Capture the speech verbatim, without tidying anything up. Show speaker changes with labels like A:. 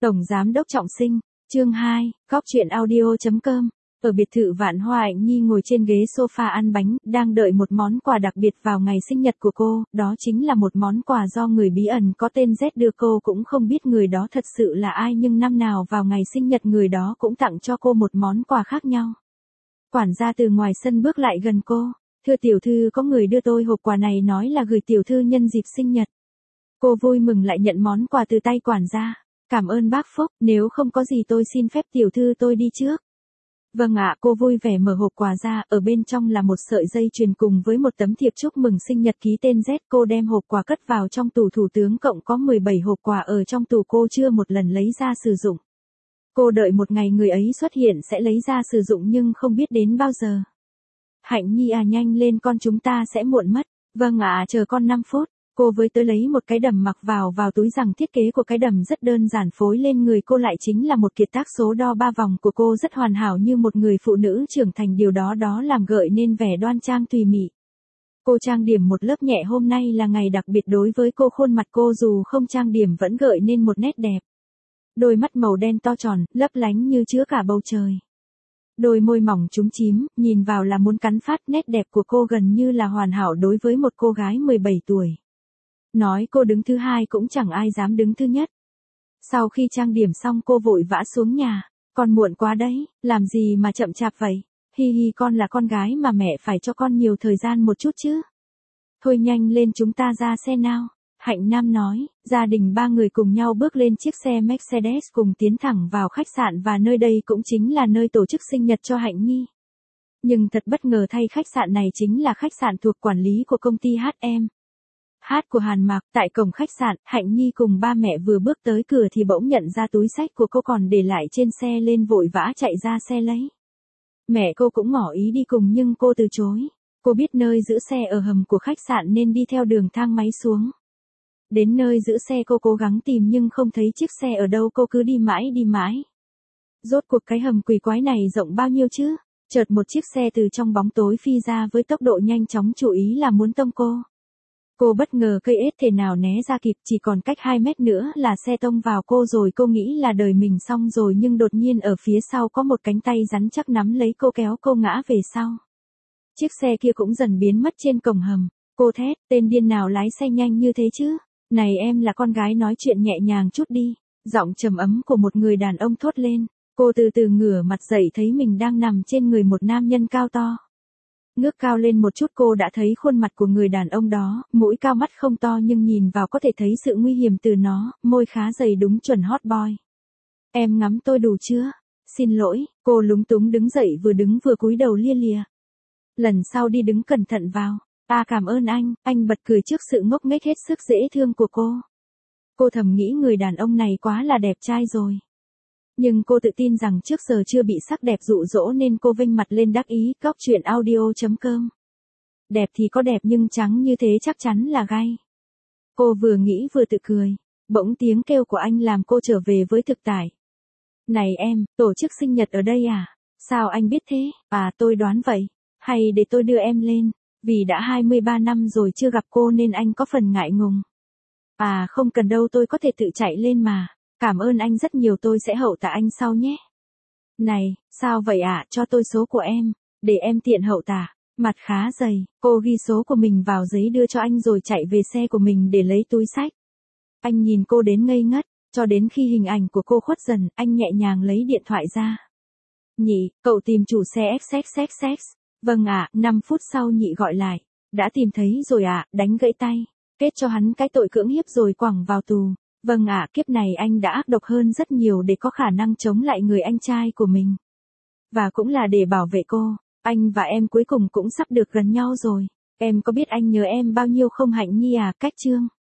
A: Tổng Giám đốc Trọng Sinh, chương hai, cóc truyện audio chấm com. Ở biệt thự Vạn Hoa, Hạnh Nhi ngồi trên ghế sofa ăn bánh, đang đợi một món quà đặc biệt vào ngày sinh nhật của cô, đó chính là một món quà do người bí ẩn có tên Z đưa cô, cũng không biết người đó thật sự là ai, nhưng năm nào vào ngày sinh nhật người đó cũng tặng cho cô một món quà khác nhau. Quản gia từ ngoài sân bước lại gần cô, "Thưa tiểu thư, có người đưa tôi hộp quà này nói là gửi tiểu thư nhân dịp sinh nhật." Cô vui mừng lại nhận món quà từ tay quản gia. "Cảm ơn bác Phúc, nếu không có gì tôi xin phép tiểu thư tôi đi trước." "Vâng ạ." Cô vui vẻ mở hộp quà ra, ở bên trong là một sợi dây chuyền cùng với một tấm thiệp chúc mừng sinh nhật ký tên Z. Cô đem hộp quà cất vào trong tủ thủ tướng, cộng có mười bảy hộp quà ở trong tủ cô chưa một lần lấy ra sử dụng. Cô đợi một ngày người ấy xuất hiện sẽ lấy ra sử dụng, nhưng không biết đến bao giờ. "Hạnh Nhi à, nhanh lên con, chúng ta sẽ muộn mất." "Vâng ạ, chờ con năm phút." Cô với tới lấy một cái đầm mặc vào vào túi, rằng thiết kế của cái đầm rất đơn giản, phối lên người cô lại chính là một kiệt tác số đo ba vòng của cô, rất hoàn hảo như một người phụ nữ trưởng thành, điều đó đó làm gợi nên vẻ đoan trang tùy mị. Cô trang điểm một lớp nhẹ, hôm nay là ngày đặc biệt đối với cô, khuôn mặt cô dù không trang điểm vẫn gợi nên một nét đẹp. Đôi mắt màu đen to tròn, lấp lánh như chứa cả bầu trời. Đôi môi mỏng chúm chím, nhìn vào là muốn cắn phát, nét đẹp của cô gần như là hoàn hảo đối với một cô gái mười bảy tuổi. Nói cô đứng thứ hai cũng chẳng ai dám đứng thứ nhất. Sau khi trang điểm xong cô vội vã xuống nhà. "Con muộn quá đấy, làm gì mà chậm chạp vậy?" "Hi hi, con là con gái mà, mẹ phải cho con nhiều thời gian một chút chứ." "Thôi nhanh lên, chúng ta ra xe nào." Hạnh Nam nói. Gia đình ba người cùng nhau bước lên chiếc xe Mercedes cùng tiến thẳng vào khách sạn, và nơi đây cũng chính là nơi tổ chức sinh nhật cho Hạnh Nhi. Nhưng thật bất ngờ thay, khách sạn này chính là khách sạn thuộc quản lý của công ty hát em. Hát của Hàn Mạc. Tại cổng khách sạn, Hạnh Nhi cùng ba mẹ vừa bước tới cửa thì bỗng nhận ra túi xách của cô còn để lại trên xe, lên vội vã chạy ra xe lấy. Mẹ cô cũng ngỏ ý đi cùng nhưng cô từ chối. Cô biết nơi giữ xe ở hầm của khách sạn nên đi theo đường thang máy xuống. Đến nơi giữ xe cô cố gắng tìm nhưng không thấy chiếc xe ở đâu, cô cứ đi mãi đi mãi. Rốt cuộc cái hầm quỷ quái này rộng bao nhiêu chứ? Chợt một chiếc xe từ trong bóng tối phi ra với tốc độ nhanh chóng, chủ ý là muốn tông cô. Cô bất ngờ cây ết thể nào né ra kịp, chỉ còn cách hai mét nữa là xe tông vào cô rồi. Cô nghĩ là đời mình xong rồi, nhưng đột nhiên ở phía sau có một cánh tay rắn chắc nắm lấy cô, kéo cô ngã về sau. Chiếc xe kia cũng dần biến mất trên cổng hầm. Cô thét, tên điên nào lái xe nhanh như thế chứ? "Này em là con gái, nói chuyện nhẹ nhàng chút đi." Giọng trầm ấm của một người đàn ông thốt lên. Cô từ từ ngửa mặt dậy, thấy mình đang nằm trên người một nam nhân cao to. Ngước cao lên một chút cô đã thấy khuôn mặt của người đàn ông đó, mũi cao, mắt không to nhưng nhìn vào có thể thấy sự nguy hiểm từ nó, môi khá dày, đúng chuẩn hot boy. "Em ngắm tôi đủ chưa?" "Xin lỗi." Cô lúng túng đứng dậy, vừa đứng vừa cúi đầu lia lịa. "Lần sau đi đứng cẩn thận vào." "À, cảm ơn anh." Anh bật cười trước sự ngốc nghếch hết sức dễ thương của cô. Cô thầm nghĩ người đàn ông này quá là đẹp trai rồi. Nhưng cô tự tin rằng trước giờ chưa bị sắc đẹp dụ dỗ nên cô vênh mặt lên đắc ý. Cóc truyện audio chấm com. Đẹp thì có đẹp nhưng trắng như thế chắc chắn là gay. Cô vừa nghĩ vừa tự cười. Bỗng tiếng kêu của anh làm cô trở về với thực tại. "Này em, tổ chức sinh nhật ở đây à? Sao anh biết thế?" "À, tôi đoán vậy. Hay để tôi đưa em lên? Vì đã hai mươi ba năm rồi chưa gặp cô nên anh có phần ngại ngùng." "À, không cần đâu, tôi có thể tự chạy lên mà. Cảm ơn anh rất nhiều, tôi sẽ hậu tạ anh sau nhé." "Này, sao vậy ạ? À? Cho tôi số của em, để em tiện hậu tạ." Mặt khá dày, cô ghi số của mình vào giấy đưa cho anh rồi chạy về xe của mình để lấy túi xách. Anh nhìn cô đến ngây ngất, cho đến khi hình ảnh của cô khuất dần, anh nhẹ nhàng lấy điện thoại ra. "Nhị, cậu tìm chủ xe ích ích ích ích." "Vâng ạ." Năm phút sau Nhị gọi lại. "Đã tìm thấy rồi ạ." Đánh gãy tay. "Kết cho hắn cái tội cưỡng hiếp rồi quẳng vào tù." "Vâng ạ." Kiếp này anh đã ác độc hơn rất nhiều để có khả năng chống lại người anh trai của mình. Và cũng là để bảo vệ cô. Anh và em cuối cùng cũng sắp được gần nhau rồi. Em có biết anh nhớ em bao nhiêu không Hạnh Nhi à? Cách chương